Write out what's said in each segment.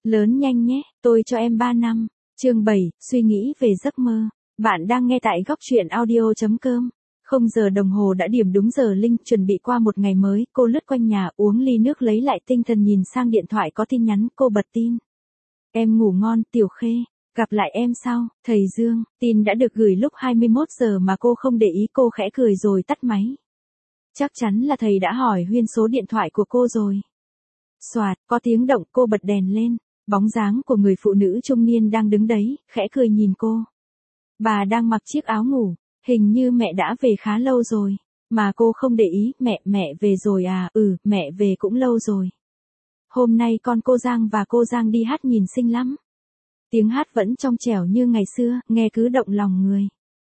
Lớn nhanh nhé, tôi cho em 3 năm. Chương 7, suy nghĩ về giấc mơ. Bạn đang nghe tại góc truyện audio.com. 0 giờ đồng hồ đã điểm đúng giờ Linh chuẩn bị qua một ngày mới, cô lướt quanh nhà uống ly nước lấy lại tinh thần nhìn sang điện thoại có tin nhắn, cô bật tin. Em ngủ ngon, Tiểu Khê. Gặp lại em sau, thầy Dương. Tin đã được gửi lúc 21 giờ mà cô không để ý, cô khẽ cười rồi tắt máy. Chắc chắn là thầy đã hỏi Huyên số điện thoại của cô rồi. Soạt, có tiếng động, cô bật đèn lên. Bóng dáng của người phụ nữ trung niên đang đứng đấy, khẽ cười nhìn cô. Bà đang mặc chiếc áo ngủ, hình như mẹ đã về khá lâu rồi. Mà cô không để ý, mẹ về rồi à, mẹ về cũng lâu rồi. Hôm nay con cô Giang và cô Giang đi hát nhìn xinh lắm. Tiếng hát vẫn trong trẻo như ngày xưa, nghe cứ động lòng người.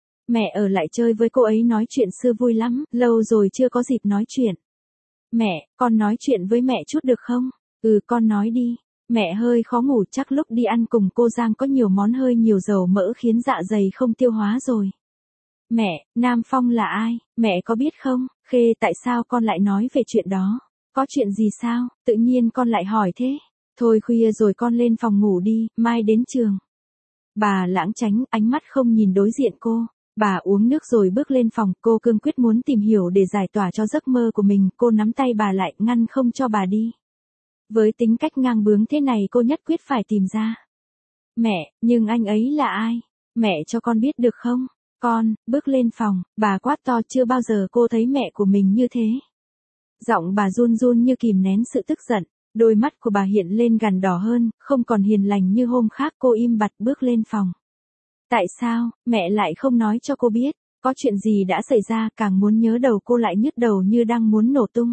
Mẹ ở lại chơi với cô ấy nói chuyện xưa vui lắm, lâu rồi chưa có dịp nói chuyện. Mẹ, con nói chuyện với mẹ chút được không? Con nói đi. Mẹ hơi khó ngủ, chắc lúc đi ăn cùng cô Giang có nhiều món hơi nhiều dầu mỡ khiến dạ dày không tiêu hóa rồi. Mẹ, Nam Phong là ai? Mẹ có biết không? Khê, tại sao con lại nói về chuyện đó? Có chuyện gì sao? Tự nhiên con lại hỏi thế. Thôi khuya rồi con lên phòng ngủ đi, mai đến trường. Bà lãng tránh, ánh mắt không nhìn đối diện cô. Bà uống nước rồi bước lên phòng, cô cương quyết muốn tìm hiểu để giải tỏa cho giấc mơ của mình, cô nắm tay bà lại, ngăn không cho bà đi. Với tính cách ngang bướng thế này cô nhất quyết phải tìm ra. Mẹ, nhưng anh ấy là ai? Mẹ cho con biết được không? Con, bước lên phòng, bà quát to, chưa bao giờ cô thấy mẹ của mình như thế. Giọng bà run run như kìm nén sự tức giận, đôi mắt của bà hiện lên gằn đỏ hơn, không còn hiền lành như hôm khác, cô im bặt bước lên phòng. Tại sao, mẹ lại không nói cho cô biết, có chuyện gì đã xảy ra, càng muốn nhớ đầu cô lại nhức đầu như đang muốn nổ tung.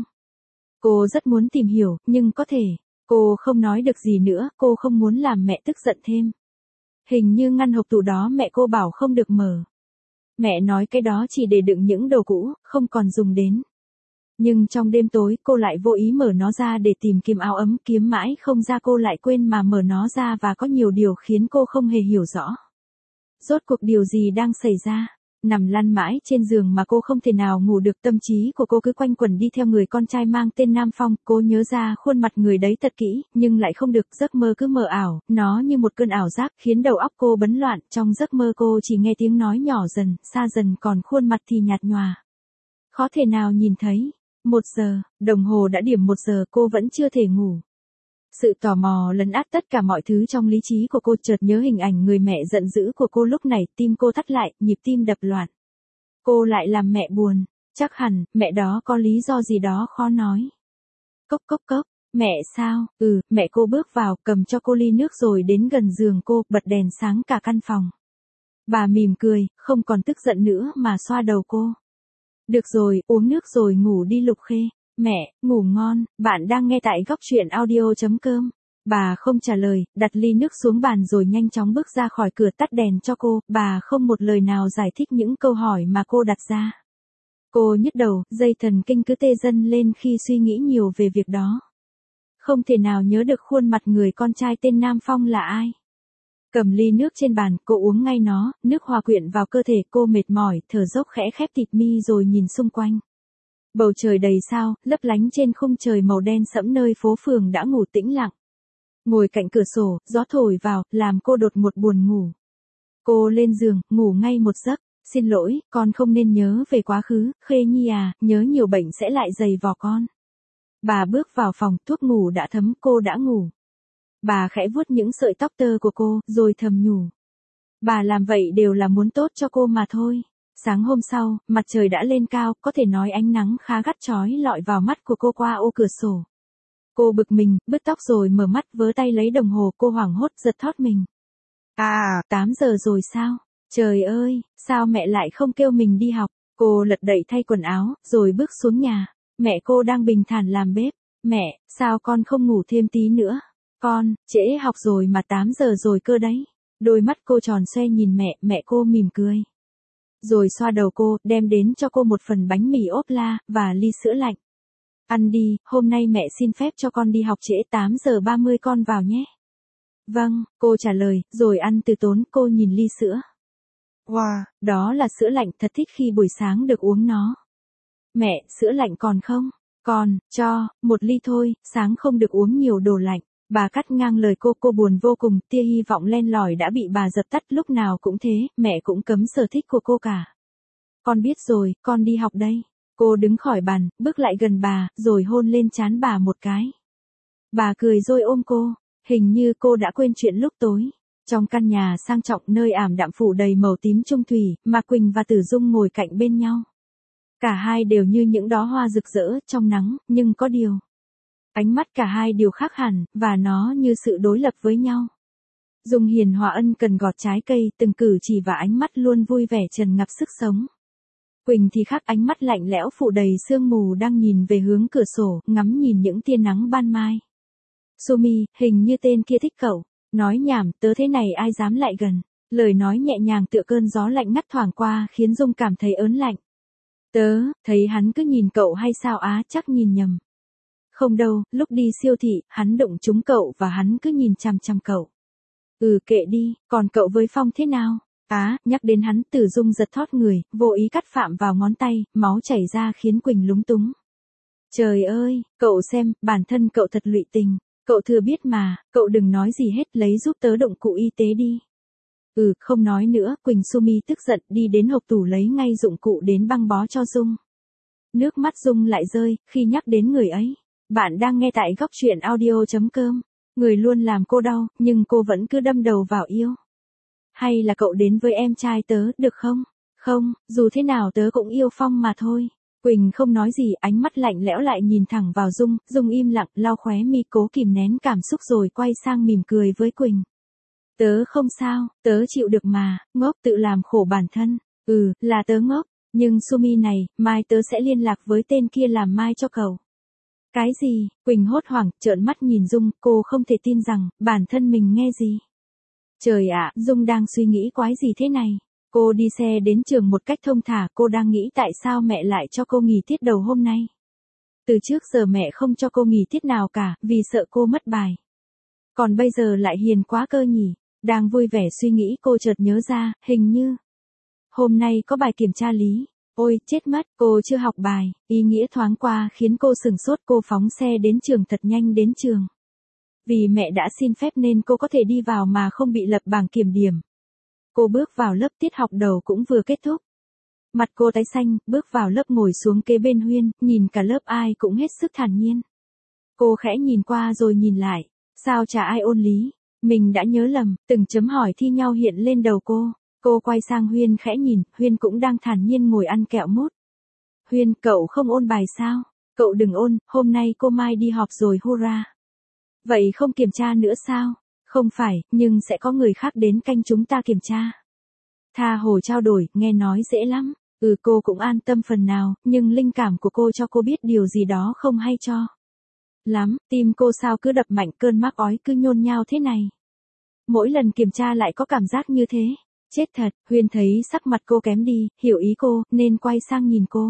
Cô rất muốn tìm hiểu, nhưng có thể, cô không nói được gì nữa, cô không muốn làm mẹ tức giận thêm. Hình như ngăn hộp tủ đó mẹ cô bảo không được mở. Mẹ nói cái đó chỉ để đựng những đồ cũ, không còn dùng đến. Nhưng trong đêm tối, cô lại vô ý mở nó ra để tìm kiếm áo ấm, kiếm mãi không ra cô lại quên mà mở nó ra và có nhiều điều khiến cô không hề hiểu rõ. Rốt cuộc điều gì đang xảy ra? Nằm lăn mãi trên giường mà cô không thể nào ngủ được, tâm trí của cô cứ quanh quẩn đi theo người con trai mang tên Nam Phong, cô nhớ ra khuôn mặt người đấy thật kỹ, nhưng lại không được, giấc mơ cứ mờ ảo, nó như một cơn ảo giác khiến đầu óc cô bấn loạn, trong giấc mơ cô chỉ nghe tiếng nói nhỏ dần, xa dần, còn khuôn mặt thì nhạt nhòa. Khó thể nào nhìn thấy. 1 giờ, đồng hồ đã điểm 1 giờ, cô vẫn chưa thể ngủ. Sự tò mò lấn át tất cả mọi thứ trong lý trí của cô, chợt nhớ hình ảnh người mẹ giận dữ của cô lúc này, tim cô thắt lại, nhịp tim đập loạn. Cô lại làm mẹ buồn, chắc hẳn, mẹ đó có lý do gì đó khó nói. Cốc cốc cốc, mẹ sao? Mẹ cô bước vào, cầm cho cô ly nước rồi đến gần giường cô, bật đèn sáng cả căn phòng. Bà mỉm cười, không còn tức giận nữa mà xoa đầu cô. Được rồi, uống nước rồi ngủ đi Lục Khê. Mẹ, ngủ ngon, bạn đang nghe tại góc truyện audio.com. Bà không trả lời, đặt ly nước xuống bàn rồi nhanh chóng bước ra khỏi cửa, tắt đèn cho cô, bà không một lời nào giải thích những câu hỏi mà cô đặt ra. Cô nhức đầu, dây thần kinh cứ tê dần lên khi suy nghĩ nhiều về việc đó. Không thể nào nhớ được khuôn mặt người con trai tên Nam Phong là ai. Cầm ly nước trên bàn, cô uống ngay nó, nước hòa quyện vào cơ thể, cô mệt mỏi, thở dốc khẽ khép thịt mi rồi nhìn xung quanh. Bầu trời đầy sao, lấp lánh trên khung trời màu đen sẫm nơi phố phường đã ngủ tĩnh lặng. Ngồi cạnh cửa sổ, gió thổi vào, làm cô đột ngột buồn ngủ. Cô lên giường, ngủ ngay một giấc. Xin lỗi, con không nên nhớ về quá khứ, Khê Nhi à, nhớ nhiều bệnh sẽ lại dày vò con. Bà bước vào phòng, thuốc ngủ đã thấm, cô đã ngủ. Bà khẽ vuốt những sợi tóc tơ của cô, rồi thầm nhủ. Bà làm vậy đều là muốn tốt cho cô mà thôi. Sáng hôm sau, mặt trời đã lên cao, có thể nói ánh nắng khá gắt chói lọi vào mắt của cô qua ô cửa sổ. Cô bực mình, bứt tóc rồi mở mắt, vớ tay lấy đồng hồ, cô hoảng hốt giật thót mình. 8 giờ rồi sao? Trời ơi, sao mẹ lại không kêu mình đi học? Cô lật đậy thay quần áo, rồi bước xuống nhà. Mẹ cô đang bình thản làm bếp. Mẹ, sao con không ngủ thêm tí nữa? Con, trễ học rồi mà 8 giờ rồi cơ đấy. Đôi mắt cô tròn xoe nhìn mẹ cô mỉm cười. Rồi xoa đầu cô, đem đến cho cô một phần bánh mì ốp la, và ly sữa lạnh. Ăn đi, hôm nay mẹ xin phép cho con đi học trễ, 8 giờ 30 con vào nhé. Vâng, cô trả lời, rồi ăn từ tốn, cô nhìn ly sữa. Wow, đó là sữa lạnh, thật thích khi buổi sáng được uống nó. Mẹ, sữa lạnh còn không? Còn, cho, 1 ly thôi, sáng không được uống nhiều đồ lạnh. Bà cắt ngang lời cô buồn vô cùng, tia hy vọng len lỏi đã bị bà dập tắt, lúc nào cũng thế, mẹ cũng cấm sở thích của cô cả. Con biết rồi, con đi học đây. Cô đứng khỏi bàn, bước lại gần bà, rồi hôn lên trán bà một cái. Bà cười rồi ôm cô, hình như cô đã quên chuyện lúc tối. Trong căn nhà sang trọng nơi ảm đạm phủ đầy màu tím trung thủy, Mạc Quỳnh và Tử Dung ngồi cạnh bên nhau. Cả hai đều như những đóa hoa rực rỡ trong nắng, nhưng có điều. Ánh mắt cả hai đều khác hẳn, và nó như sự đối lập với nhau. Dung hiền hòa ân cần gọt trái cây, từng cử chỉ và ánh mắt luôn vui vẻ tràn ngập sức sống. Quỳnh thì khác, ánh mắt lạnh lẽo phủ đầy sương mù, đang nhìn về hướng cửa sổ, ngắm nhìn những tia nắng ban mai. Sumi, hình như tên kia thích cậu. Nói nhảm, tớ thế này ai dám lại gần. Lời nói nhẹ nhàng tựa cơn gió lạnh ngắt thoảng qua khiến Dung cảm thấy ớn lạnh. Tớ, thấy hắn cứ nhìn cậu hay sao á, chắc nhìn nhầm. Không đâu, lúc đi siêu thị, hắn đụng trúng cậu và hắn cứ nhìn chằm chằm cậu. Kệ đi, còn cậu với Phong thế nào? Nhắc đến hắn, Tử Dung giật thót người, vô ý cắt phạm vào ngón tay, máu chảy ra khiến Quỳnh lúng túng. Trời ơi, cậu xem, bản thân cậu thật lụy tình. Cậu thừa biết mà, cậu đừng nói gì hết, lấy giúp tớ dụng cụ y tế đi. Không nói nữa, Quỳnh Sumi tức giận đi đến hộp tủ lấy ngay dụng cụ đến băng bó cho Dung. Nước mắt Dung lại rơi, khi nhắc đến người ấy. Bạn đang nghe tại góc truyện audio.com. Người luôn làm cô đau, nhưng cô vẫn cứ đâm đầu vào yêu. Hay là cậu đến với em trai tớ, được không? Không, dù thế nào tớ cũng yêu Phong mà thôi. Quỳnh không nói gì, ánh mắt lạnh lẽo lại nhìn thẳng vào Dung, Dung im lặng, lau khóe mi cố kìm nén cảm xúc rồi quay sang mỉm cười với Quỳnh. Tớ không sao, tớ chịu được mà, ngốc tự làm khổ bản thân. Là tớ ngốc, nhưng Sumi này, mai tớ sẽ liên lạc với tên kia làm mai cho cậu. Cái gì? Quỳnh hốt hoảng, trợn mắt nhìn Dung, cô không thể tin rằng, bản thân mình nghe gì. Trời ạ, Dung đang suy nghĩ quái gì thế này? Cô đi xe đến trường một cách thông thả, cô đang nghĩ tại sao mẹ lại cho cô nghỉ tiết đầu hôm nay. Từ trước giờ mẹ không cho cô nghỉ tiết nào cả, vì sợ cô mất bài. Còn bây giờ lại hiền quá cơ nhỉ. Đang vui vẻ suy nghĩ cô chợt nhớ ra, hình như hôm nay có bài kiểm tra lý. Ôi, chết mất, cô chưa học bài. Ý nghĩa thoáng qua khiến cô sửng sốt, cô phóng xe đến trường thật nhanh đến trường. Vì mẹ đã xin phép nên cô có thể đi vào mà không bị lập bảng kiểm điểm. Cô bước vào lớp, tiết học đầu cũng vừa kết thúc. Mặt cô tái xanh, bước vào lớp ngồi xuống kế bên Huyên, nhìn cả lớp ai cũng hết sức thản nhiên. Cô khẽ nhìn qua rồi nhìn lại, sao chả ai ôn lý, mình đã nhớ lầm, từng chấm hỏi thi nhau hiện lên đầu cô. Cô quay sang Huyên khẽ nhìn, Huyên cũng đang thản nhiên ngồi ăn kẹo mút. Huyên, cậu không ôn bài sao? Cậu đừng ôn, hôm nay cô mai đi họp rồi hurra. Vậy không kiểm tra nữa sao? Không phải, nhưng sẽ có người khác đến canh chúng ta kiểm tra. Tha hồ trao đổi, nghe nói dễ lắm. Cô cũng an tâm phần nào, nhưng linh cảm của cô cho cô biết điều gì đó không hay cho lắm, tim cô sao cứ đập mạnh, cơn mắc ói cứ nhôn nhao thế này. Mỗi lần kiểm tra lại có cảm giác như thế. Chết thật, Huyên thấy sắc mặt cô kém đi, hiểu ý cô, nên quay sang nhìn cô.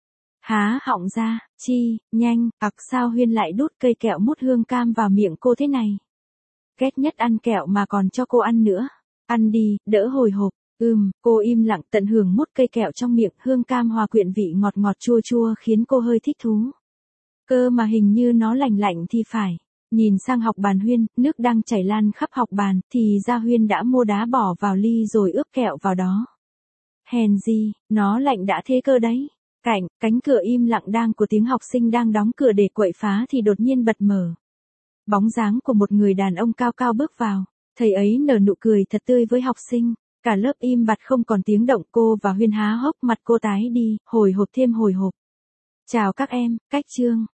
Há họng ra, nhanh, sao Huyên lại đút cây kẹo mút hương cam vào miệng cô thế này. Ghét nhất ăn kẹo mà còn cho cô ăn nữa. Ăn đi, đỡ hồi hộp. Cô im lặng tận hưởng mút cây kẹo trong miệng, hương cam hòa quyện vị ngọt ngọt chua chua khiến cô hơi thích thú. Cơ mà hình như nó lạnh lạnh thì phải. Nhìn sang học bàn Huyên, nước đang chảy lan khắp học bàn, thì ra Huyên đã mua đá bỏ vào ly rồi ướp kẹo vào đó. Hèn gì, nó lạnh đã thế cơ đấy. Cánh cửa im lặng đang của tiếng học sinh đang đóng cửa để quậy phá thì đột nhiên bật mở. Bóng dáng của một người đàn ông cao cao bước vào, thầy ấy nở nụ cười thật tươi với học sinh. Cả lớp im bặt không còn tiếng động, cô và Huyên há hốc mặt, cô tái đi, hồi hộp thêm hồi hộp. Chào các em, cách chương.